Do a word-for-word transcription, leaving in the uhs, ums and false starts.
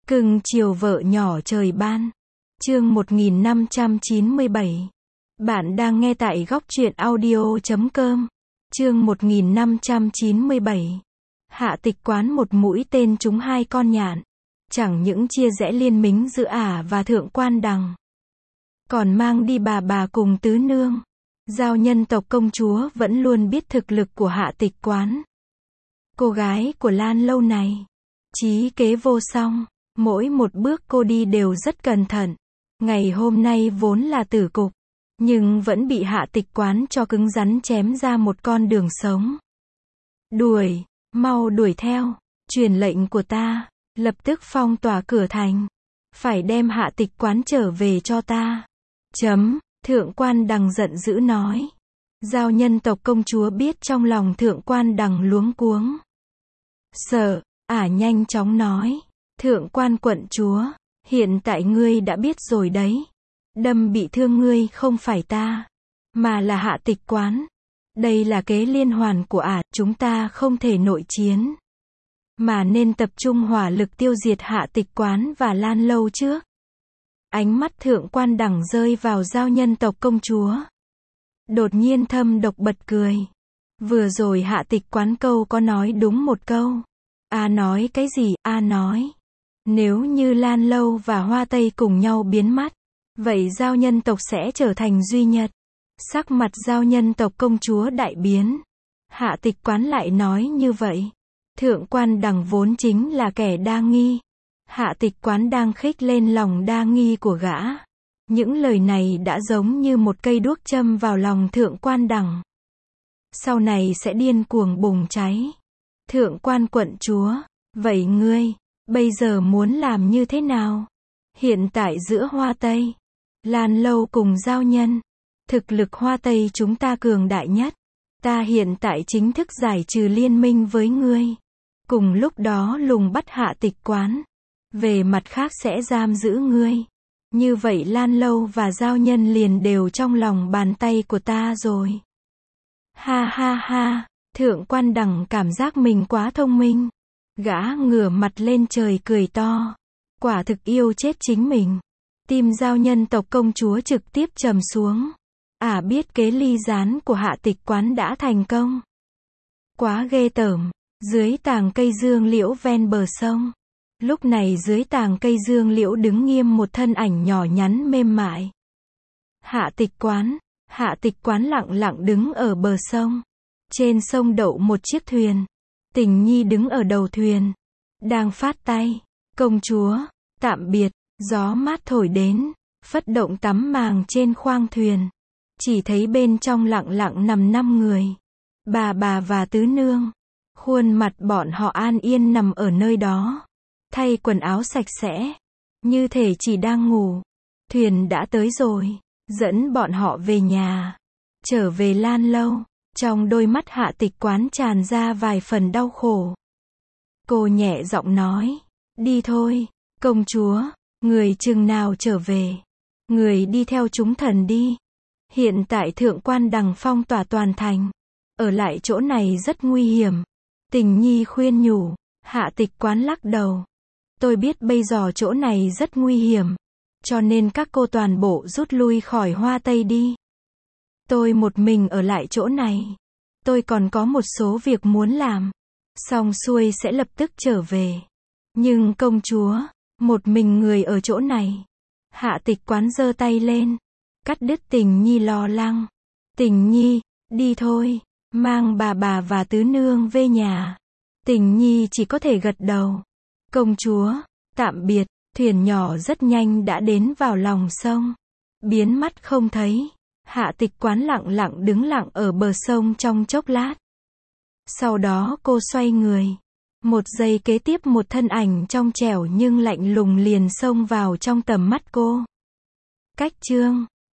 Cưng chiều vợ nhỏ trời ban. Chương một nghìn năm trăm chín mươi bảy. Bạn đang nghe tại góc truyện audio chấm com. Chương một nghìn năm trăm chín mươi bảy. Hạ tịch quán một mũi tên trúng hai con nhạn. Chẳng những chia rẽ liên mính giữa ả và thượng quan đằng, còn mang đi bà bà cùng tứ nương. Giao nhân tộc công chúa vẫn luôn biết thực lực của hạ tịch quán. Cô gái của Lan Lâu này, trí kế vô song. Mỗi một bước cô đi đều rất cẩn thận. Ngày hôm nay vốn là tử cục, nhưng vẫn bị hạ tịch quán cho cứng rắn chém ra một con đường sống. Đuổi, mau đuổi theo, truyền lệnh của ta, lập tức phong tỏa cửa thành. Phải đem hạ tịch quán trở về cho ta. Chấm, thượng quan đằng giận dữ nói. Giao nhân tộc công chúa biết trong lòng thượng quan đằng luống cuống. Sợ, ả nhanh chóng nói. Thượng quan quận chúa, hiện tại ngươi đã biết rồi đấy. Đâm bị thương ngươi không phải ta, mà là hạ tịch quán. Đây là kế liên hoàn của ả, chúng ta không thể nội chiến, mà nên tập trung hỏa lực tiêu diệt hạ tịch quán và Lan Lâu trước. Ánh mắt thượng quan đằng rơi vào giao nhân tộc công chúa. Đột nhiên thâm độc bật cười. Vừa rồi hạ tịch quán câu có nói đúng một câu. A nói cái gì? A nói, nếu như Lan Lâu và Hoa Tây cùng nhau biến mất, vậy giao nhân tộc sẽ trở thành duy nhất. Sắc mặt giao nhân tộc công chúa đại biến. Hạ tịch quán lại nói như vậy. Thượng quan đằng vốn chính là kẻ đa nghi. Hạ tịch quán đang khích lên lòng đa nghi của gã. Những lời này đã giống như một cây đuốc châm vào lòng thượng quan đằng. Sau này sẽ điên cuồng bùng cháy. Thượng quan quận chúa, vậy ngươi bây giờ muốn làm như thế nào? Hiện tại giữa Hoa Tây, Lan Lâu cùng giao nhân, thực lực Hoa Tây chúng ta cường đại nhất. Ta hiện tại chính thức giải trừ liên minh với ngươi. Cùng lúc đó lùng bắt hạ tịch quán. Về mặt khác sẽ giam giữ ngươi. Như vậy Lan Lâu và giao nhân liền đều trong lòng bàn tay của ta rồi. Ha ha ha, thượng quan đằng cảm giác mình quá thông minh. Gã ngửa mặt lên trời cười to. Quả thực yêu chết chính mình. Tim giao nhân tộc công chúa trực tiếp trầm xuống. Ả à biết kế ly gián của hạ tịch quán đã thành công. Quá ghê tởm. Dưới tàng cây dương liễu ven bờ sông. Lúc này dưới tàng cây dương liễu đứng nghiêm một thân ảnh nhỏ nhắn mềm mại. Hạ tịch quán. Hạ tịch quán lặng lặng đứng ở bờ sông. Trên sông đậu một chiếc thuyền. Tình nhi đứng ở đầu thuyền, đang phát tay. Công chúa, tạm biệt. Gió mát thổi đến, phất động tắm màng trên khoang thuyền. Chỉ thấy bên trong lặng lặng nằm năm người. Bà bà và tứ nương. Khuôn mặt bọn họ an yên nằm ở nơi đó. Thay quần áo sạch sẽ. Như thể chỉ đang ngủ. Thuyền đã tới rồi. Dẫn bọn họ về nhà. Trở về Lan Lâu. Trong đôi mắt hạ tịch quán tràn ra vài phần đau khổ. Cô nhẹ giọng nói. Đi thôi, công chúa. Người chừng nào trở về. Người đi theo chúng thần đi. Hiện tại thượng quan đằng phong tỏa toàn thành. Ở lại chỗ này rất nguy hiểm. Tình nhi khuyên nhủ. Hạ tịch quán lắc đầu. Tôi biết bây giờ chỗ này rất nguy hiểm. Cho nên các cô toàn bộ rút lui khỏi Hoa Tây đi. Tôi một mình ở lại chỗ này. Tôi còn có một số việc muốn làm. Xong xuôi sẽ lập tức trở về. Nhưng công chúa, một mình người ở chỗ này. Hạ tịch quán giơ tay lên. Cắt đứt tình nhi lo lắng. Tình nhi, đi thôi. Mang bà bà và tứ nương về nhà. Tình nhi chỉ có thể gật đầu. Công chúa, tạm biệt. Thuyền nhỏ rất nhanh đã đến vào lòng sông. Biến mất không thấy. Hạ tịch quán lặng lặng đứng lặng ở bờ sông trong chốc lát. Sau đó cô xoay người. Một giây kế tiếp một thân ảnh trong trẻo nhưng lạnh lùng liền xông vào trong tầm mắt cô. Cách chương